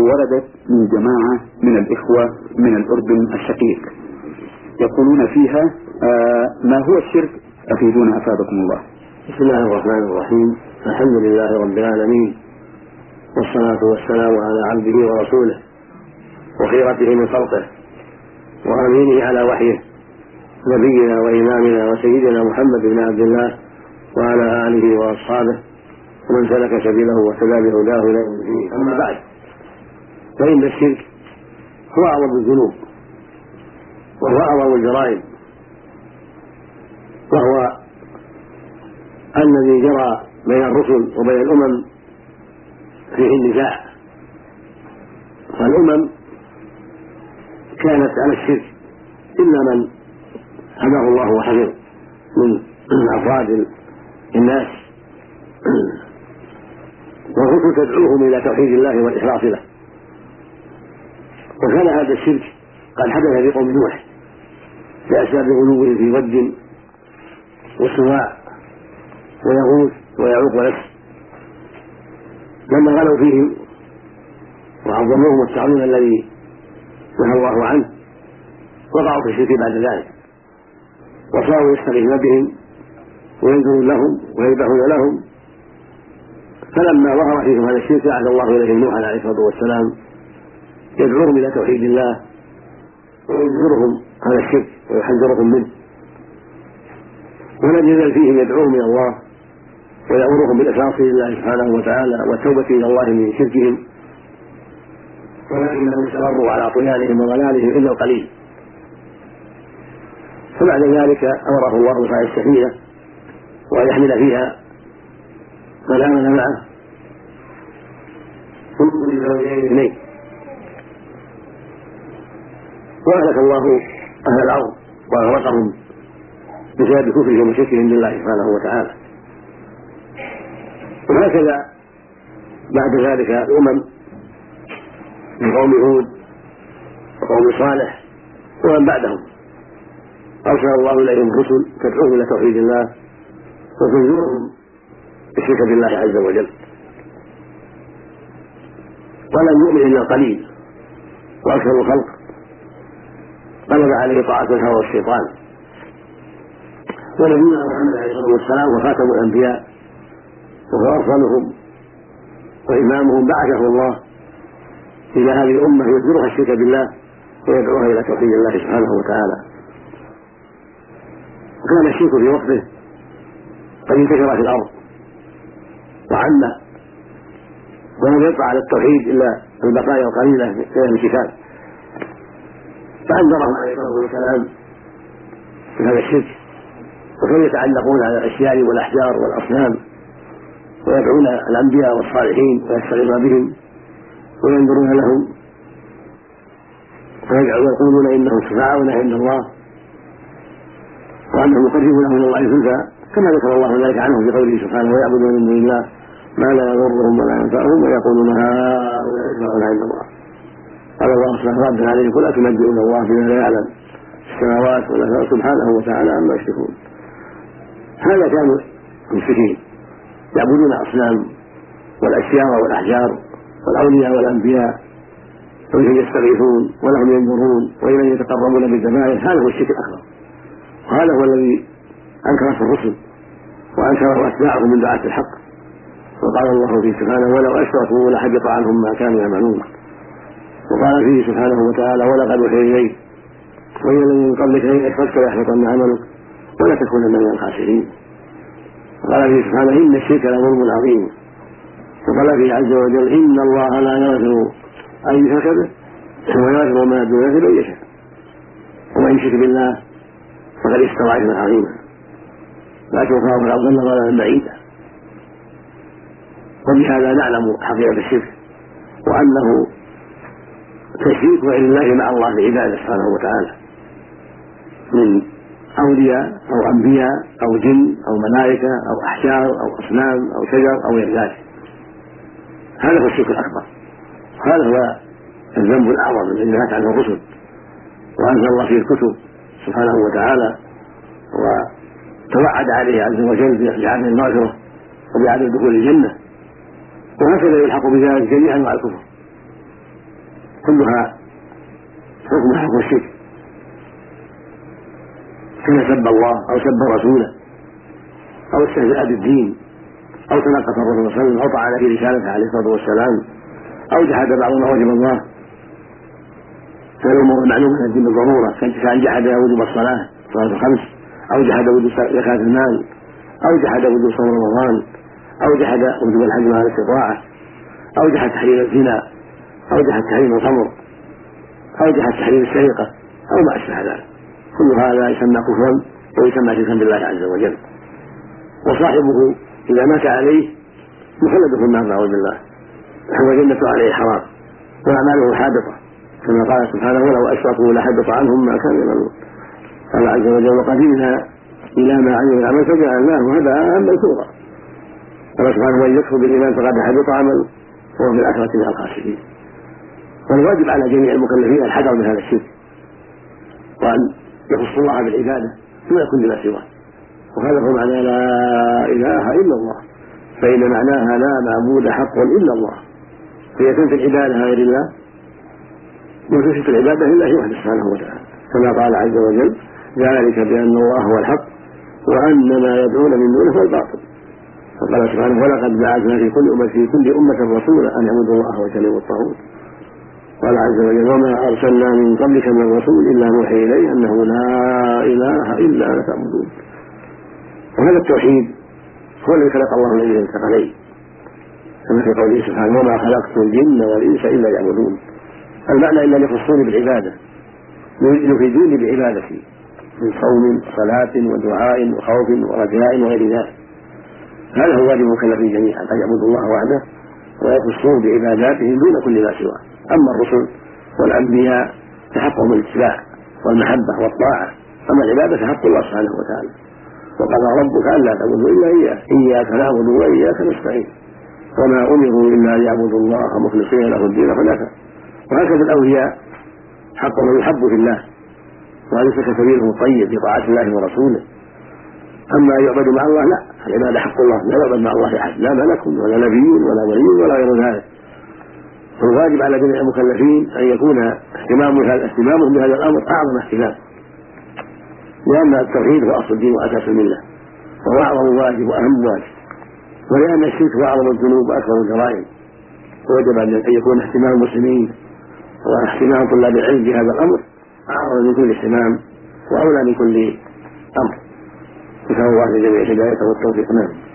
وردت من جماعة من الإخوة من الأردن الشقيق يقولون فيها ما هو الشرك؟ أفيدونا أفادكم الله. بسم الله الرحمن الرحيم. الحمد لله رب العالمين، والصلاة والسلام على عبده ورسوله وخيرته من خلقه وأمينه على وحيه نبينا وإمامنا وسيدنا محمد بن عبد الله وعلى آله وأصحابه ومن سلك سبيله واهتدى بهداه إلى يوم الدين. أما بعد، فإن الشرك هو أعظم الذنوب وهو أعظم الجرائم، وهو الذي جرى بين الرسل وبين الأمم فيه النزاع، فالأمم كانت على الشرك إلا من هداه الله وحفظ من أفراد الناس، والرسل تدعوهم إلى توحيد الله والإخلاص له. وكان هذا الشرك قد حدث في قوم نوح بأسباب غلوه في ود وسواع ويغوث ويعوق ونسر، لما غلوا فيهم وعظموهم التعظيم الذي نهى الله عنه وقعوا في الشرك بعد ذلك، وصاروا يستغيثون بهم وينذرون لهم ويذبحون لهم. فلما ظهر فيهم هذا الشرك بعث الله اليهم نوحا عليه الصلاه والسلام يدعوهم الى توحيد الله وينذرهم هذا الشرك ويحذرهم منه، ولم يزل فيهم يدعوهم الى الله ويأمرهم بالإخلاص لله سبحانه وتعالى والتوبة إلى الله من شركهم، ولكنهم استمروا على طغيانهم وضلالهم إلا القليل. فبعد ذلك أمره الله بإرسال السفينة وأن يحمل فيها من آمن معه ثم لزوجين اثنين، وأهلك الله أهل الأرض وأغرقهم بسبب كفرهم وشركهم بالله سبحانه وتعالى. وهكذا بعد ذلك الأمم من قوم هود وقوم صالح ومن بعدهم أرسل الله إليهم الرسل تدعوهم إلى توحيد الله وتنذرهم بالشرك بالله عز وجل، ولم يؤمن إلا القليل، وأكثر الخلق غلب عليه طاعة الهوى والشيطان. ونبينا محمد عليه الصلاة والسلام وخاتم الأنبياء وهو أفضلهم وإمامهم بعثه الله إلى هذه الأمة يذكرها الشرك بالله ويدعوها إلى توحيد الله سبحانه وتعالى. وكان الشرك في وقته قد انتشر في الأرض وعم، ولم يبقى على التوحيد إلا البقايا القليلة من الكتاب، فأنذرهم عليه الصلاة والسلام بهذا الشرك، وكانوا يتعلقون على الأشجار والأحجار والأصنام ويدعون الأنبياء والصالحين ويستغيثون بهم وينذرون لهم ويقولون إنهم شفعاؤنا عند الله وأنهم يقربون من الله زلفى، كما ذكر الله ذلك عنهم في قوله سبحانه ويعبدون من دون الله ما لا يضرهم ولا ينفعهم ويقولون هؤلاء شفعاؤنا عند الله. قال الله سبحانه ردا عليهم قل أتنبئون الله بما لا يعلم السماوات والأرض سبحانه وتعالى عما يشركون. هذا كانوا مشركين يعبدون الأصنام والأشجار والأحجار والأولياء والأنبياء، وبهم يستغيثون ولهم ينذرون وإليه يتقربون بالذبائح. هذا هو الشرك الأكبر، وهذا هو الذي أنكره الرسل وأنكره أتباعهم من دعاة الحق. وقال الله فيه سبحانه ولو أشركوا لحبط عنهم ما كانوا يعملون. وقال فيه سبحانه وتعالى ولقد أوحي إليك وإلى الذين من قبلك لئن أشركت ليحبطن عملك ولا تكونن من الخاسرين. وقال فيه سبحانه إن الشرك لظلم عظيم. وقال فيه عز وجل إن الله لا يغفر أن يشرك به ويغفر ما دون ذلك من يشاء ومن يشرك بالله فقد استوى إثما عظيما، لكن خاف الأرض ضلالا بعيدا. وبهذا نعلم حقيقة الشرك وأنه تشريك غير الله مع الله بعباده سبحانه وتعالى من أولياء أو أنبياء أو جن أو ملائكة أو أحجار أو أصنام أو شجر أو غير ذلك. هذا هو الشرك الأكبر، هذا هو الذنب الأعظم الذي نهت عنه الرسل وأنزل الله فيه الكتب سبحانه وتعالى وتوعد عليه عز وجل بعدم المغفرة وبعدم دخول الجنة. وهكذا يلحق بذلك جميع أنواع الكفر كلها حكمها حكم الشرك، كما سب الله أو سب رسوله أو استهزأ بالدين أو تنقص الرسول صلى الله عليه وسلم أو طعن في رسالته عليه الصلاة والسلام أو جحد بعض ما وجب الله فالأمور المعلومة الدين بالضرورة، كان جحد وجوب الصلاة الخمس، أو جحد وجوب زكاة المال، أو جحد وجوب صوم رمضان، أو جحد وجوب الحج مع الاستطاعة، أو جحد تحريم الزنا، أو جحد تحريم الخمر، أو جحد تحريم السرقة أو ما أشبه ذلك. كل هذا يسمى كفرا ويسمى شركا بالله عز وجل، وصاحبه إذا مات عليه مخلد في النار نعوذ بالله، وجنته عليه حرام وأعماله حابطة، كما قال سبحانه ولو أشركوا لحبط عنهم ما كانوا يعملون. قال عز وجل وقدمنا إلى ما عملوا العمل فجعلناه هباء منثورا. قال سبحانه وإن يكفر بالإيمان فقد حبط عمله وهو في الآخرة من الخاسرين. والواجب على جميع المكلفين الحذر من هذا الشرك، وأن يخص الله بالعبادة دون كل ما سواه، وهذا هو معنى لا إله إلا الله، فإن معناها لا معبود حق إلا الله، فهي تنفي العبادة غير الله وتثبت العبادة لله وحده سبحانه وتعالى، كما قال عز وجل ذلك بأن الله هو الحق وأن ما يدعون من دونه هو الباطل. وقال سبحانه ولقد بعثنا في كل أمة رسولا أن اعبدوا الله واجتنبوا الطاغوت. قال عز وجل وما أرسلنا من قبلك من رسول إلا نوحي إليه أنه لا إله إلا أنا فاعبدون. وهذا التوحيد هو الذي خلق الله الذين الثقلين، كما في قوله سبحانه وما خلقت الجن والإنس إلا يعبدون. المعنى إلا يخصوني بالعبادة، يفيدوني بعبادتي من صوم وصلاة ودعاء وخوف ورجاء وغير ذلك. هذا هو واجب المكلفين جميعا أن يعبدوا الله وحده ويخصوه بعباداتهم دون كل ما سواه. أما الرسل والأنبياء فحقهم الاتباع والمحبة والطاعة، أما العبادة فحق الله سبحانه وتعالى. وقضى ربك ألا تعبدوا إلا إياه إياك نعبد وإياك نستعين وما أمروا إلا ليعبدوا الله مخلصين له الدين حنفاء. وهكذا الأولياء حقهم يحب في الله وليس كسبيلهم الطيب في طاعة الله ورسوله. أما يعبد مع الله لا، العبادة حق الله لا يعبد مع الله أحد، لا ملك ولا نبي ولا ولي ولا غير ذلك. فالواجب على جميع المكلفين أن يكون اهتمامهم بهذا الأمر أعظم اهتمام، لأن التوحيد هو أصل الدين وأساس الملة وهو أعظم واجب وأهم واجب، ولأن الشرك هو أعظم الذنوب وأكبر الجرائم، ووجب أن يكون اهتمام المسلمين واهتمام طلاب العلم بهذا الأمر أعظم من كل اهتمام وأولى من كل أمر. نسأل الله لجميع الهداية والتوفيق.